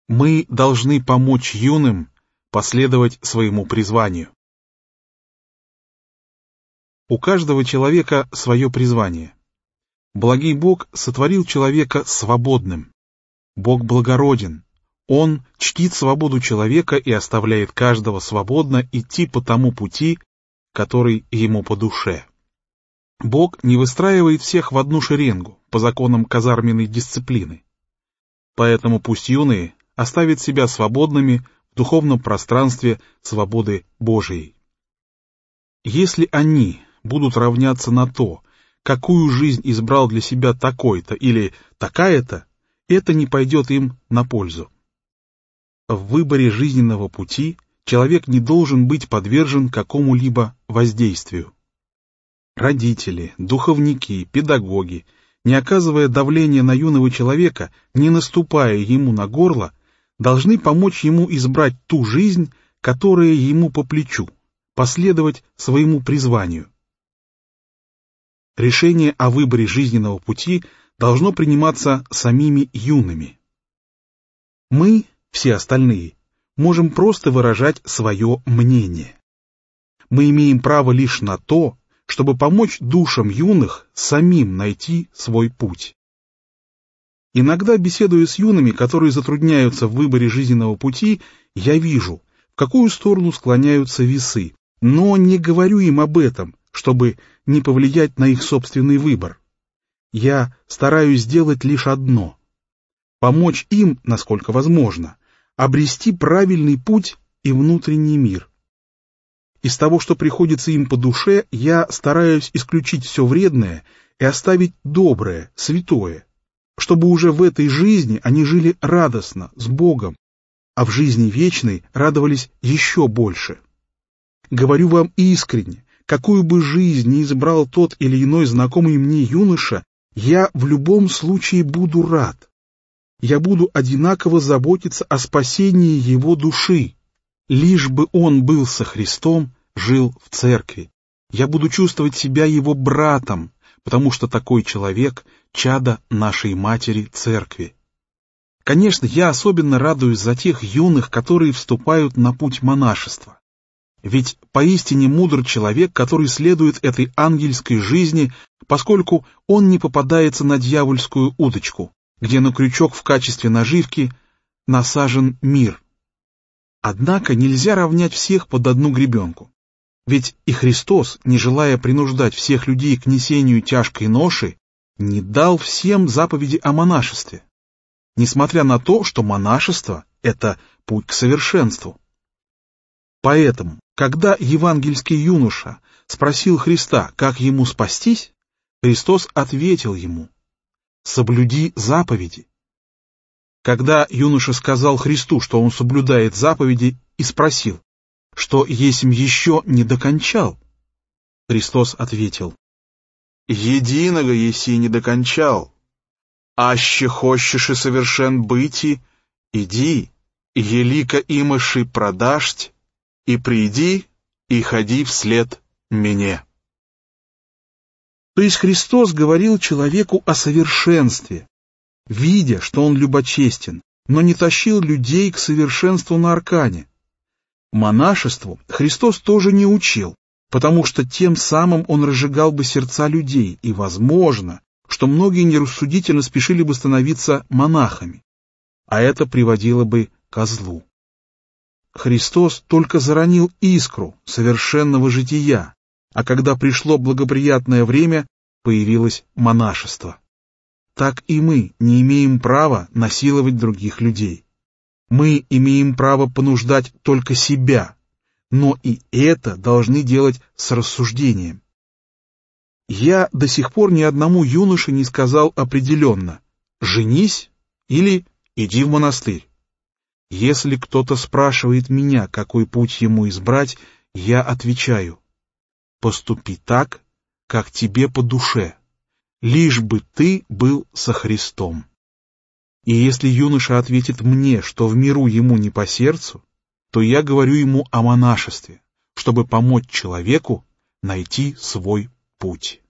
Мы должны помочь юным последовать своему призванию. У каждого человека свое призвание. Благий Бог сотворил человека свободным. Бог благороден. Он чтит свободу человека и оставляет каждого свободно идти по тому пути, который ему по душе. Бог не выстраивает всех в одну шеренгу, по законам казарменной дисциплины. Поэтому пусть юные оставят себя свободными в духовном пространстве свободы Божией. Если они будут равняться на то, какую жизнь избрал для себя такой-то или такая-то, это не пойдет им на пользу. В выборе жизненного пути человек не должен быть подвержен какому-либо воздействию. Родители, духовники, педагоги, не оказывая давления на юного человека, не наступая ему на горло, должны помочь ему избрать ту жизнь, которая ему по плечу, последовать своему призванию. Решение о выборе жизненного пути должно приниматься самими юными. Мы, все остальные, можем просто выражать свое мнение. Мы имеем право лишь на то, чтобы помочь душам юных самим найти свой путь. Иногда, беседуя с юными, которые затрудняются в выборе жизненного пути, я вижу, в какую сторону склоняются весы, но не говорю им об этом, чтобы не повлиять на их собственный выбор. Я стараюсь сделать лишь одно — помочь им, насколько возможно, обрести правильный путь и внутренний мир. Из того, что приходится им по душе, я стараюсь исключить все вредное и оставить доброе, святое, чтобы уже в этой жизни они жили радостно, с Богом, а в жизни вечной радовались еще больше. Говорю вам искренне, какую бы жизнь ни избрал тот или иной знакомый мне юноша, я в любом случае буду рад. Я буду одинаково заботиться о спасении его души, лишь бы он был со Христом, жил в церкви. Я буду чувствовать себя его братом, потому что такой человек — чадо нашей матери церкви. Конечно, я особенно радуюсь за тех юных, которые вступают на путь монашества. Ведь поистине мудр человек, который следует этой ангельской жизни, поскольку он не попадается на дьявольскую удочку, где на крючок в качестве наживки насажен мир. Однако нельзя равнять всех под одну гребенку. Ведь и Христос, не желая принуждать всех людей к несению тяжкой ноши, не дал всем заповеди о монашестве, несмотря на то, что монашество — это путь к совершенству. Поэтому, когда евангельский юноша спросил Христа, как ему спастись, Христос ответил ему: «Соблюди заповеди». Когда юноша сказал Христу, что он соблюдает заповеди, и спросил, что есмь еще не докончал, Христос ответил: «Единого еси не докончал, аще хочешь и совершен быти, иди, елика имыши продашь, и приди, и ходи вслед мне». То есть Христос говорил человеку о совершенстве, видя, что он любочестен, но не тащил людей к совершенству на аркане. Монашеству Христос тоже не учил, потому что тем самым он разжигал бы сердца людей, и возможно, что многие нерассудительно спешили бы становиться монахами, а это приводило бы ко злу. Христос только заронил искру совершенного жития, а когда пришло благоприятное время, появилось монашество. Так и мы не имеем права насиловать других людей. Мы имеем право понуждать только себя, но и это должны делать с рассуждением. Я до сих пор ни одному юноше не сказал определенно: «Женись» или «Иди в монастырь». Если кто-то спрашивает меня, какой путь ему избрать, я отвечаю: «Поступи так, как тебе по душе, лишь бы ты был со Христом». И если юноша ответит мне, что в миру ему не по сердцу, то я говорю ему о монашестве, чтобы помочь человеку найти свой путь.